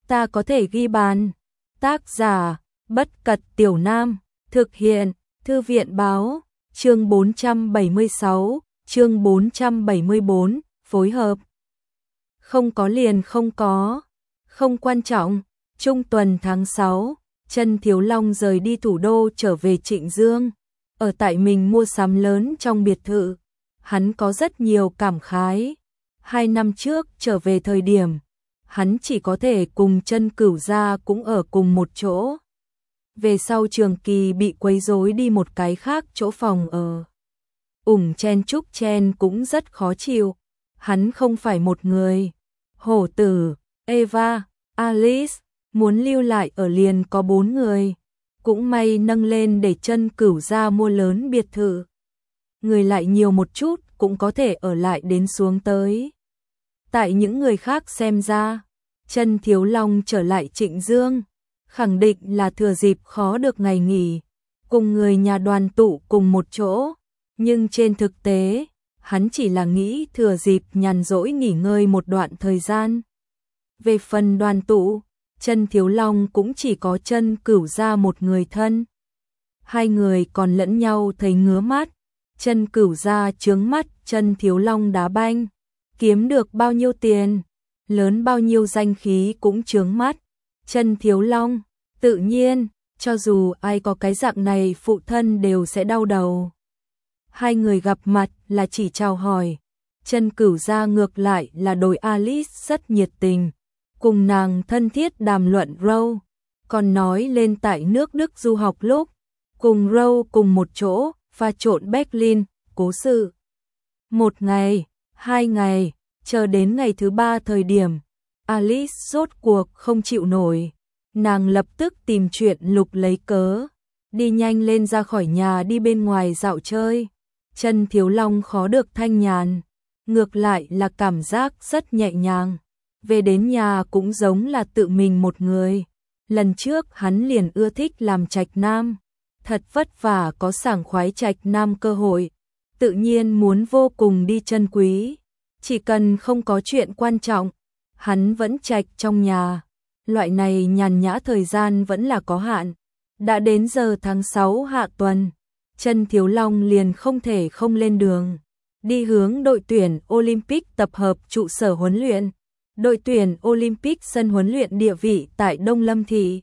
ta có thể ghi bàn. Tác giả, Bất Cật Tiểu Nam, thực hiện, Thư viện báo, chương 476, chương 474, phối hợp. Không có liền không có, không quan trọng. Trung tuần tháng 6, Trân Thiếu Long rời đi thủ đô trở về Trịnh Dương, ở tại mình mua sắm lớn trong biệt thự. Hắn có rất nhiều cảm khái. 2 năm trước trở về thời điểm, hắn chỉ có thể cùng Trân Cửu gia cũng ở cùng một chỗ. Về sau Trường Kỳ bị quấy rối đi một cái khác chỗ phòng ở. Chen Trúc Chen cũng rất khó chịu. Hắn không phải một người. Hổ Tử, Eva, Alice, muốn lưu lại ở liền có 4 người. Cũng may nâng lên để Trân Cửu gia mua lớn biệt thự. Người lại nhiều một chút cũng có thể ở lại đến xuống tới. Tại những người khác xem ra, Trân Thiếu Long trở lại Trịnh Dương, khẳng định là thừa dịp khó được ngày nghỉ, cùng người nhà đoàn tụ cùng một chỗ. Nhưng trên thực tế, hắn chỉ là nghĩ thừa dịp nhàn rỗi nghỉ ngơi một đoạn thời gian. Về phần đoàn tụ, Trân Thiếu Long cũng chỉ có Trân Cửu gia một người thân. Hai người còn lẫn nhau thấy ngứa mắt. Trân Cửu gia chướng mắt Trân Thiếu Long đá banh, kiếm được bao nhiêu tiền, lớn bao nhiêu danh khí cũng chướng mắt. Trân Thiếu Long, tự nhiên, cho dù ai có cái dạng này phụ thân đều sẽ đau đầu. Hai người gặp mặt là chỉ chào hỏi. Trân Cửu gia ngược lại là đối Alice rất nhiệt tình, cùng nàng thân thiết đàm luận Roe, còn nói lên tại nước Đức du học lúc, cùng Roe cùng một chỗ pha trộn Berlin, cố sự. 1 ngày, 2 ngày, chờ đến ngày thứ 3 thời điểm, Alice rốt cuộc không chịu nổi. Nàng lập tức tìm chuyện lục lấy cớ, đi nhanh lên ra khỏi nhà đi bên ngoài dạo chơi. Trân Thiếu Long khó được thanh nhàn, ngược lại là cảm giác rất nhẹ nhàng. Về đến nhà cũng giống là tự mình một người. Lần trước hắn liền ưa thích làm trạch nam, thật vất vả có sảng khoái trạch nam cơ hội, tự nhiên muốn vô cùng đi trân quý. Chỉ cần không có chuyện quan trọng, hắn vẫn trạch trong nhà. Loại này nhàn nhã thời gian vẫn là có hạn. Đã đến giờ tháng 6 hạ tuần, Trân Thiếu Long liền không thể không lên đường, đi hướng đội tuyển Olympic tập hợp trụ sở huấn luyện. Đội tuyển Olympic sân huấn luyện địa vị tại Đông Lâm thị,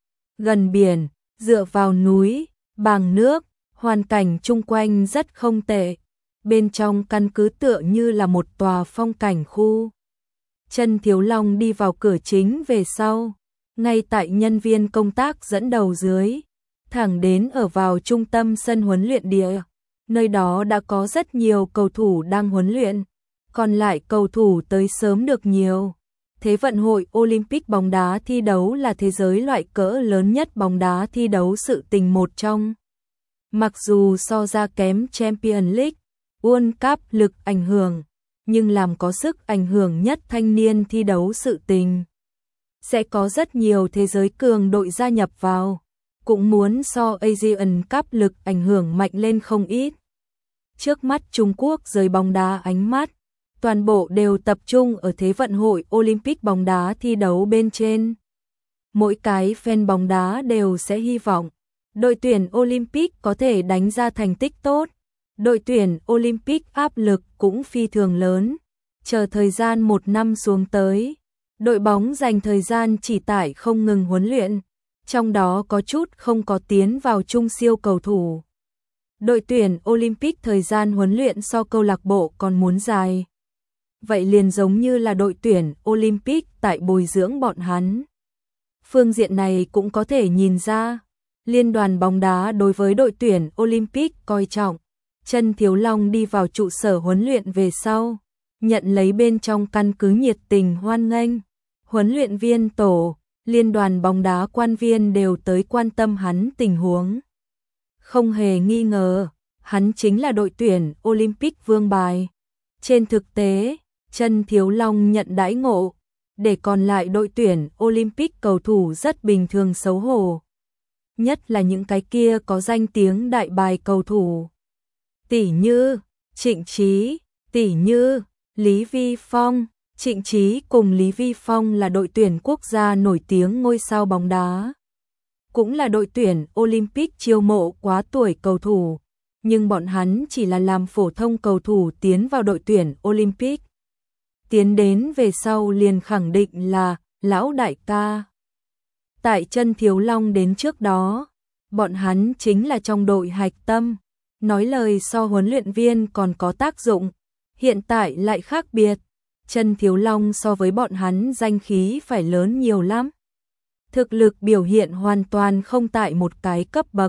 gần biển, dựa vào núi, bàng nước, hoàn cảnh chung quanh rất không tệ. Bên trong căn cứ tựa như là một tòa phong cảnh khu. Trân Thiếu Long đi vào cửa chính về sau, ngay tại nhân viên công tác dẫn đầu dưới, thẳng đến ở vào trung tâm sân huấn luyện địa. Nơi đó đã có rất nhiều cầu thủ đang huấn luyện, còn lại cầu thủ tới sớm được nhiều. Thế vận hội Olympic bóng đá thi đấu là thế giới loại cỡ lớn nhất bóng đá thi đấu sự tình một trong. Mặc dù so ra kém Champions League, World Cup lực ảnh hưởng, nhưng làm có sức ảnh hưởng nhất thanh niên thi đấu sự tình. Sẽ có rất nhiều thế giới cường đội gia nhập vào, cũng muốn so Asian Cup lực ảnh hưởng mạnh lên không ít. Trước mắt Trung Quốc giới bóng đá ánh mắt, toàn bộ đều tập trung ở thế vận hội Olympic bóng đá thi đấu bên trên. Mỗi cái fan bóng đá đều sẽ hy vọng đội tuyển Olympic có thể đánh ra thành tích tốt. Đội tuyển Olympic áp lực cũng phi thường lớn. Chờ thời gian 1 năm xuống tới, đội bóng dành thời gian chỉ tải không ngừng huấn luyện, trong đó có chút không có tiến vào trung siêu cầu thủ. Đội tuyển Olympic thời gian huấn luyện so câu lạc bộ còn muốn dài. Vậy liền giống như là đội tuyển Olympic tại bồi dưỡng bọn hắn. Phương diện này cũng có thể nhìn ra, liên đoàn bóng đá đối với đội tuyển Olympic coi trọng. Trân Thiếu Long đi vào trụ sở huấn luyện về sau, nhận lấy bên trong căn cứ nhiệt tình hoan nghênh. Huấn luyện viên tổ, liên đoàn bóng đá quan viên đều tới quan tâm hắn tình huống. Không hề nghi ngờ, hắn chính là đội tuyển Olympic vương bài. Trên thực tế, Trân Thiếu Long nhận đãi ngộ, để còn lại đội tuyển Olympic cầu thủ rất bình thường xấu hổ. Nhất là những cái kia có danh tiếng đại bài cầu thủ. Tỷ như Trịnh Trí, tỷ như Lý Vi Phong, Trịnh Chí cùng Lý Vi Phong là đội tuyển quốc gia nổi tiếng ngôi sao bóng đá. Cũng là đội tuyển Olympic chiêu mộ quá tuổi cầu thủ, nhưng bọn hắn chỉ là làm phổ thông cầu thủ tiến vào đội tuyển Olympic. Tiến đến về sau liền khẳng định là lão đại ca. Tại Chân Thiếu Long đến trước đó, bọn hắn chính là trong đội hạch tâm, nói lời so huấn luyện viên còn có tác dụng, hiện tại lại khác biệt. Chân Thiếu Long so với bọn hắn danh khí phải lớn nhiều lắm. Thực lực biểu hiện hoàn toàn không tại một cái cấp bậc.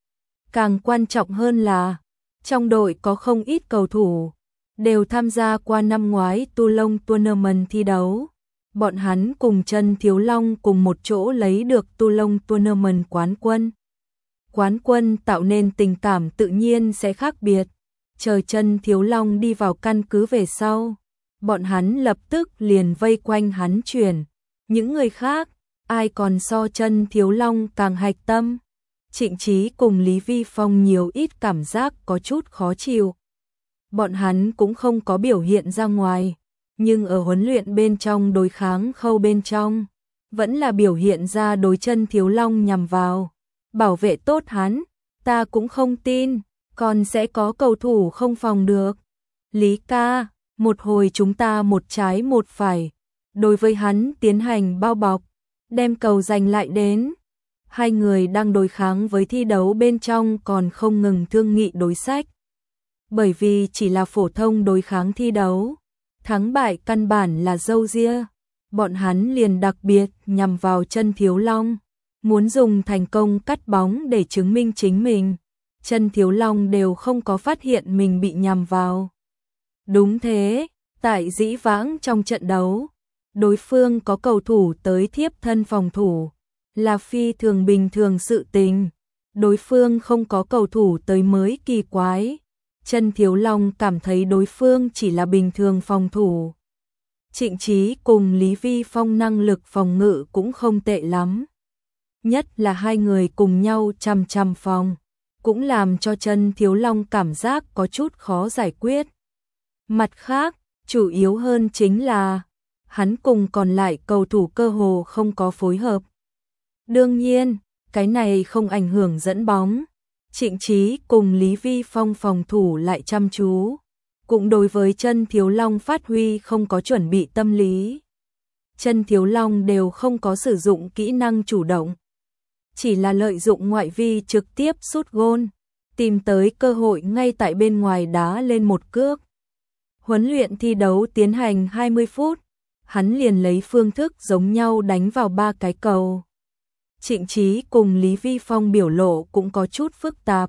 Càng quan trọng hơn là, trong đội có không ít cầu thủ, đều tham gia qua năm ngoái Toulon Tournament thi đấu. Bọn hắn cùng Chân Thiếu Long cùng một chỗ lấy được Toulon Tournament quán quân. Quán quân tạo nên tình cảm tự nhiên sẽ khác biệt. Chờ Chân Thiếu Long đi vào căn cứ về sau, bọn hắn lập tức liền vây quanh hắn chuyển. Những người khác, ai còn so Chân Thiếu Long càng hạch tâm. Trịnh Chí cùng Lý Vi Phong nhiều ít cảm giác có chút khó chịu. Bọn hắn cũng không có biểu hiện ra ngoài, nhưng ở huấn luyện bên trong đối kháng khâu bên trong, vẫn là biểu hiện ra đối Chân Thiếu Long nhằm vào. Bảo vệ tốt hắn, ta cũng không tin, còn sẽ có cầu thủ không phòng được. Lý ca, một hồi chúng ta một trái một phải, đối với hắn tiến hành bao bọc, đem cầu giành lại đến. Hai người đang đối kháng với thi đấu bên trong còn không ngừng thương nghị đối sách. Bởi vì chỉ là phổ thông đối kháng thi đấu, thắng bại căn bản là râu ria, bọn hắn liền đặc biệt nhằm vào Chân Thiếu Long, muốn dùng thành công cắt bóng để chứng minh chính mình. Chân Thiếu Long đều không có phát hiện mình bị nhằm vào. Đúng thế, tại dĩ vãng trong trận đấu, đối phương có cầu thủ tới thiếp thân phòng thủ, là phi thường bình thường sự tình. Đối phương không có cầu thủ tới mới kỳ quái. Chân Thiếu Long cảm thấy đối phương chỉ là bình thường phòng thủ. Trịnh Chí cùng Lý Vi Phong năng lực phòng ngự cũng không tệ lắm. Nhất là hai người cùng nhau chằm chằm phòng, cũng làm cho Chân Thiếu Long cảm giác có chút khó giải quyết. Mặt khác, chủ yếu hơn chính là, hắn cùng còn lại cầu thủ cơ hồ không có phối hợp. Đương nhiên, cái này không ảnh hưởng dẫn bóng. Trịnh Chí cùng Lý Vi Phong phòng thủ lại chăm chú, cũng đối với Chân Thiếu Long phát huy không có chuẩn bị tâm lý. Chân Thiếu Long đều không có sử dụng kỹ năng chủ động, chỉ là lợi dụng ngoại vi trực tiếp sút gôn, tìm tới cơ hội ngay tại bên ngoài đá lên một cước. Huấn luyện thi đấu tiến hành 20 phút, hắn liền lấy phương thức giống nhau đánh vào 3 cái cầu. Trịnh Chí cùng Lý Vi Phong biểu lộ cũng có chút phức tạp.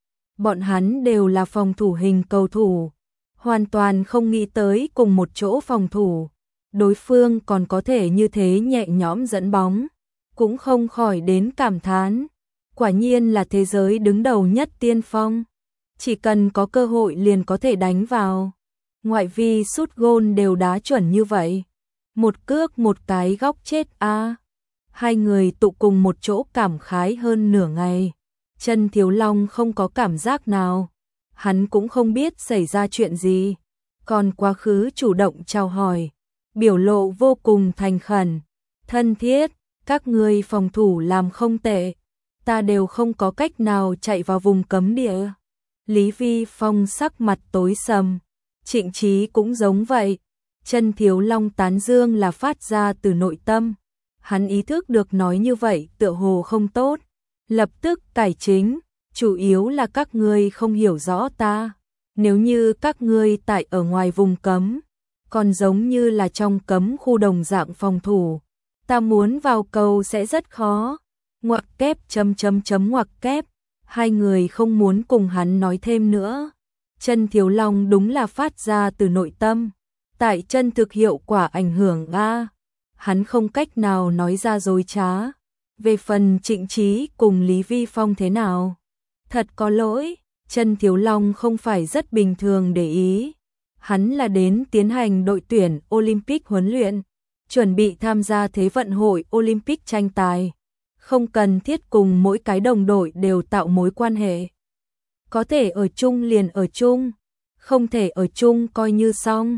Bọn hắn đều là phòng thủ hình cầu thủ, hoàn toàn không nghĩ tới cùng một chỗ phòng thủ, đối phương còn có thể như thế nhẹ nhõm dẫn bóng, cũng không khỏi đến cảm thán. Quả nhiên là thế giới đứng đầu nhất tiên phong, chỉ cần có cơ hội liền có thể đánh vào. Ngoại vi sút gôn đều đá chuẩn như vậy, một cước một cái góc chết a. Hai người tụ cùng một chỗ cảm khái hơn nửa ngày. Chân Thiếu Long không có cảm giác nào, hắn cũng không biết xảy ra chuyện gì, còn quá khứ chủ động chào hỏi, biểu lộ vô cùng thành khẩn, thân thiết. Các ngươi phòng thủ làm không tệ, ta đều không có cách nào chạy vào vùng cấm địa. Lý Vi Phong sắc mặt tối sầm, Trịnh Chí cũng giống vậy. Chân Thiếu Long tán dương là phát ra từ nội tâm, hắn ý thức được nói như vậy tựa hồ không tốt, lập tức cải chính, chủ yếu là các ngươi không hiểu rõ ta. Nếu như các ngươi tại ở ngoài vùng cấm, còn giống như là trong cấm khu đồng dạng phòng thủ, ta muốn vào cầu sẽ rất khó. Ngoặc kép ngoặc kép. Hai người không muốn cùng hắn nói thêm nữa. Chân Thiếu Long đúng là phát ra từ nội tâm, tại chân thực hiệu quả ảnh hưởng a. Hắn không cách nào nói ra dối trá. Về phần Trịnh Chí cùng Lý Vi Phong thế nào? Thật có lỗi, Chân Thiếu Long không phải rất bình thường để ý. Hắn là đến tiến hành đội tuyển Olympic huấn luyện, chuẩn bị tham gia Thế vận hội Olympic tranh tài, không cần thiết cùng mỗi cái đồng đội đều tạo mối quan hệ. Có thể ở chung liền ở chung, không thể ở chung coi như xong.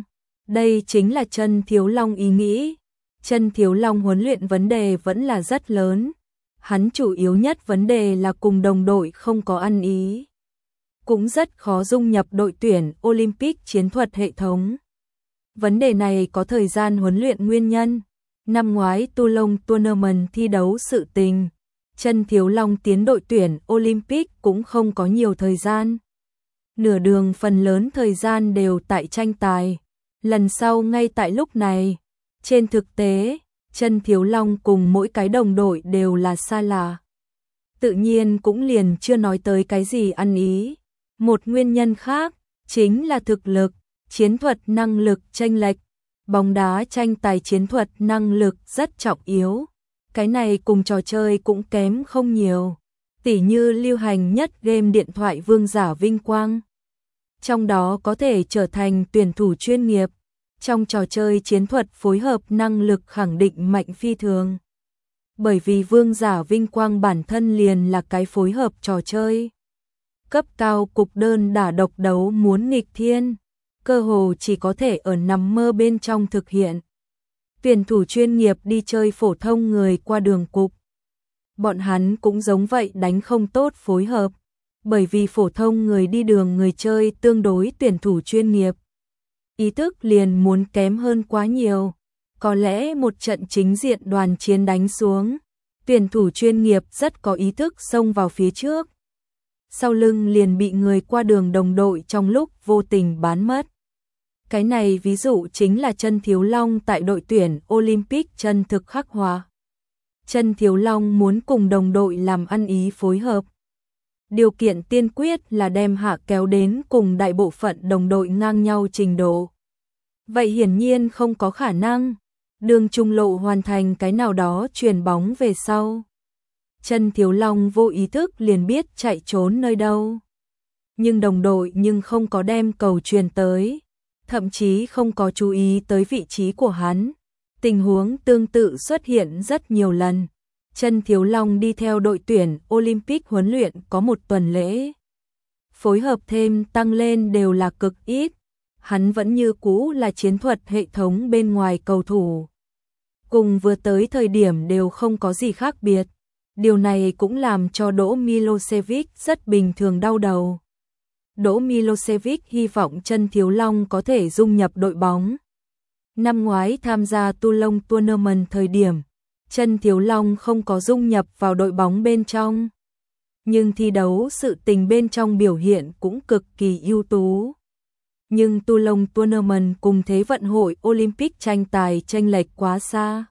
Đây chính là Chân Thiếu Long ý nghĩ. Chân Thiếu Long huấn luyện vấn đề vẫn là rất lớn. Hắn chủ yếu nhất vấn đề là cùng đồng đội không có ăn ý. Cũng rất khó dung nhập đội tuyển Olympic chiến thuật hệ thống. Vấn đề này có thời gian huấn luyện nguyên nhân. Năm ngoái Toulon Tournament thi đấu sự tình, Chân Thiếu Long tiến đội tuyển Olympic cũng không có nhiều thời gian. Nửa đường phần lớn thời gian đều tại tranh tài. Lần sau ngay tại lúc này. Trên thực tế, Chân Thiếu Long cùng mỗi cái đồng đội đều là xa lạ. Tự nhiên cũng liền chưa nói tới cái gì ăn ý. Một nguyên nhân khác, chính là thực lực, chiến thuật năng lực chênh lệch. Bóng đá tranh tài chiến thuật năng lực rất trọng yếu. Cái này cùng trò chơi cũng kém không nhiều. Tỉ như lưu hành nhất game điện thoại Vương giả vinh quang. Trong đó có thể trở thành tuyển thủ chuyên nghiệp. Trong trò chơi chiến thuật phối hợp năng lực khẳng định mạnh phi thường. Bởi vì Vương giả vinh quang bản thân liền là cái phối hợp trò chơi. Cấp cao cục đơn đả độc đấu muốn nghịch thiên. Cơ hồ chỉ có thể ở nằm mơ bên trong thực hiện. Tuyển thủ chuyên nghiệp đi chơi phổ thông người qua đường cục. Bọn hắn cũng giống vậy đánh không tốt phối hợp. Bởi vì phổ thông người đi đường người chơi tương đối tuyển thủ chuyên nghiệp. Ý thức liền muốn kém hơn quá nhiều. Có lẽ một trận chính diện đoàn chiến đánh xuống. Tuyển thủ chuyên nghiệp rất có ý thức xông vào phía trước. Sau lưng liền bị người qua đường đồng đội trong lúc vô tình bán mất. Cái này ví dụ chính là Chân Thiếu Long tại đội tuyển Olympic chân thực khắc họa. Chân Thiếu Long muốn cùng đồng đội làm ăn ý phối hợp. Điều kiện tiên quyết là đem hạ kéo đến cùng đại bộ phận đồng đội ngang nhau trình độ. Vậy hiển nhiên không có khả năng. Đường trung lộ hoàn thành cái nào đó chuyền bóng về sau. Chân Thiếu Long vô ý thức liền biết chạy trốn nơi đâu. Nhưng đồng đội nhưng không có đem cầu truyền tới. Thậm chí không có chú ý tới vị trí của hắn. Tình huống tương tự xuất hiện rất nhiều lần. Chân Thiếu Long đi theo đội tuyển Olympic huấn luyện có một tuần lễ. Phối hợp thêm tăng lên đều là cực ít. Hắn vẫn như cũ là chiến thuật hệ thống bên ngoài cầu thủ. Cùng vừa tới thời điểm đều không có gì khác biệt. Điều này cũng làm cho Đỗ Milosevic rất bình thường đau đầu. Đỗ Milosevic hy vọng Chân Thiếu Long có thể dung nhập đội bóng. Năm ngoái tham gia Toulon Tournament thời điểm, Chân Thiếu Long không có dung nhập vào đội bóng bên trong. Nhưng thi đấu sự tình bên trong biểu hiện cũng cực kỳ ưu tú. Nhưng Toulon Tournament cùng Thế vận hội Olympic tranh tài chênh lệch quá xa.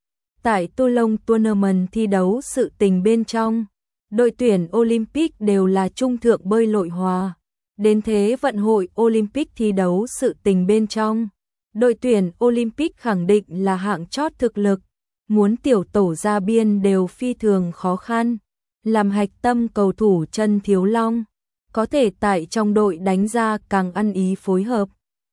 Tại Toulon Tournament thi đấu sự tình bên trong, đội tuyển Olympic đều là trung thượng bơi lội hòa. Đến Thế vận hội Olympic thi đấu sự tình bên trong, đội tuyển Olympic khẳng định là hạng chót thực lực, muốn tiểu tổ ra biên đều phi thường khó khăn. Làm hạch tâm cầu thủ Chân Thiếu Long, có thể tại trong đội đánh ra càng ăn ý phối hợp.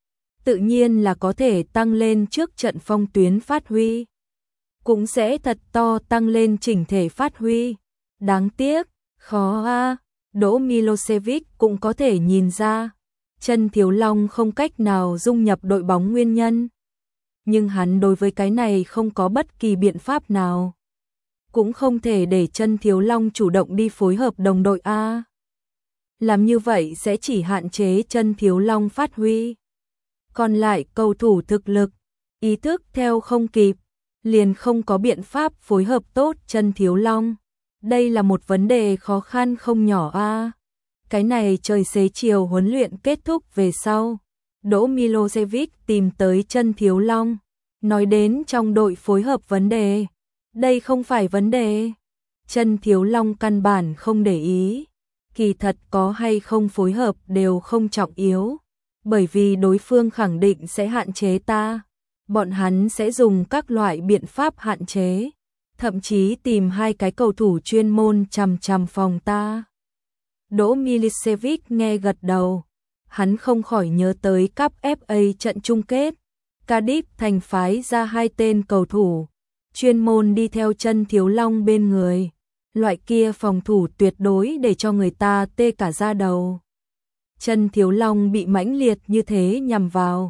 Tự nhiên là có thể tăng lên trước trận phong tuyến phát huy. Cũng sẽ thật to tăng lên chỉnh thể phát huy. Đáng tiếc, khó a. Đỗ Milosevic cũng có thể nhìn ra, Chân Thiếu Long không cách nào dung nhập đội bóng nguyên nhân. Nhưng hắn đối với cái này không có bất kỳ biện pháp nào. Cũng không thể để Chân Thiếu Long chủ động đi phối hợp đồng đội a. Làm như vậy sẽ chỉ hạn chế Chân Thiếu Long phát huy. Còn lại cầu thủ thực lực, ý thức theo không kịp, liền không có biện pháp phối hợp tốt Chân Thiếu Long. Đây là một vấn đề khó khăn không nhỏ a. Cái này trời xế chiều huấn luyện kết thúc về sau, Đỗ Milosevic tìm tới Chân Thiếu Long, nói đến trong đội phối hợp vấn đề. Đây không phải vấn đề. Chân Thiếu Long căn bản không để ý. Kỳ thật có hay không phối hợp đều không trọng yếu. Bởi vì đối phương khẳng định sẽ hạn chế ta. Bọn hắn sẽ dùng các loại biện pháp hạn chế. Thậm chí tìm hai cái cầu thủ chuyên môn chằm chằm phòng ta. Đỗ Milicevic nghe gật đầu. Hắn không khỏi nhớ tới cúp FA trận chung kết. Cardiff thành phái ra hai tên cầu thủ, chuyên môn đi theo Chân Thiếu Long bên người. Loại kia phòng thủ tuyệt đối để cho người ta tê cả da đầu. Chân Thiếu Long bị mãnh liệt như thế nhằm vào.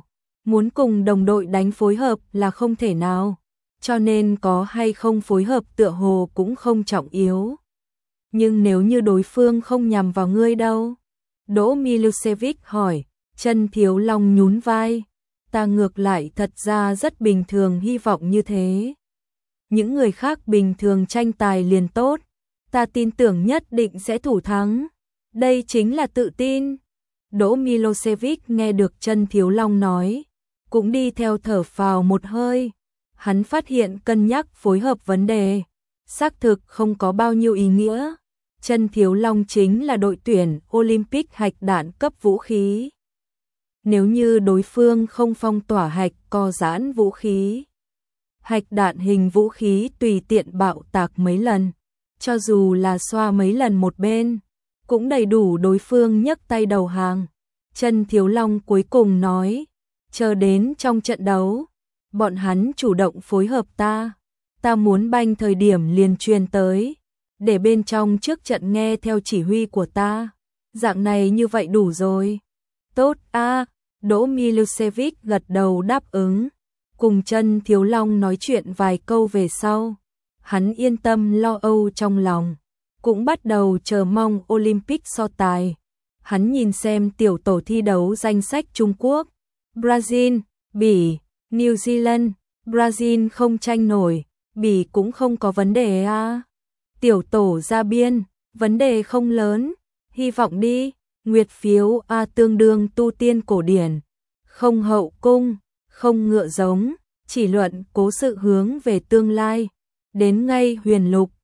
muốn cùng đồng đội đánh phối hợp là không thể nào, cho nên có hay không phối hợp tựa hồ cũng không trọng yếu. Nhưng nếu như đối phương không nhằm vào ngươi đâu? Đỗ Milosevic hỏi. Chân Thiếu Long nhún vai. Ta ngược lại thật ra rất bình thường hy vọng như thế. Những người khác bình thường tranh tài liền tốt. Ta tin tưởng nhất định sẽ thủ thắng. Đây chính là tự tin. Đỗ Milosevic nghe được Chân Thiếu Long nói, cũng đi theo thở phào một hơi. Hắn phát hiện cân nhắc phối hợp vấn đề, xác thực không có bao nhiêu ý nghĩa. Chân Thiếu Long chính là đội tuyển Olympic hạch đạn cấp vũ khí. Nếu như đối phương không phong tỏa hạch co giãn vũ khí, hạch đạn hình vũ khí tùy tiện bạo tạc mấy lần, cho dù là xoa mấy lần một bên, cũng đầy đủ đối phương nhấc tay đầu hàng. Chân Thiếu Long cuối cùng nói, chờ đến trong trận đấu, bọn hắn chủ động phối hợp ta muốn banh thời điểm liền truyền tới, để bên trong trước trận nghe theo chỉ huy của ta, dạng này như vậy đủ rồi. Tốt a. Đỗ Milosevic gật đầu đáp ứng, cùng Chân Thiếu Long nói chuyện vài câu về sau, hắn yên tâm lo âu trong lòng, cũng bắt đầu chờ mong Olympic so tài. Hắn nhìn xem tiểu tổ thi đấu danh sách Trung Quốc, Brazil, Bỉ, New Zealand. Brazil không tranh nổi, Bỉ cũng không có vấn đề a. Tiểu tổ ra biên, vấn đề không lớn, hy vọng đi. Nguyệt phiếu A tương đương tu tiên cổ điển, không hậu cung, không ngựa giống, chỉ luận cố sự hướng về tương lai, đến ngay huyền lục.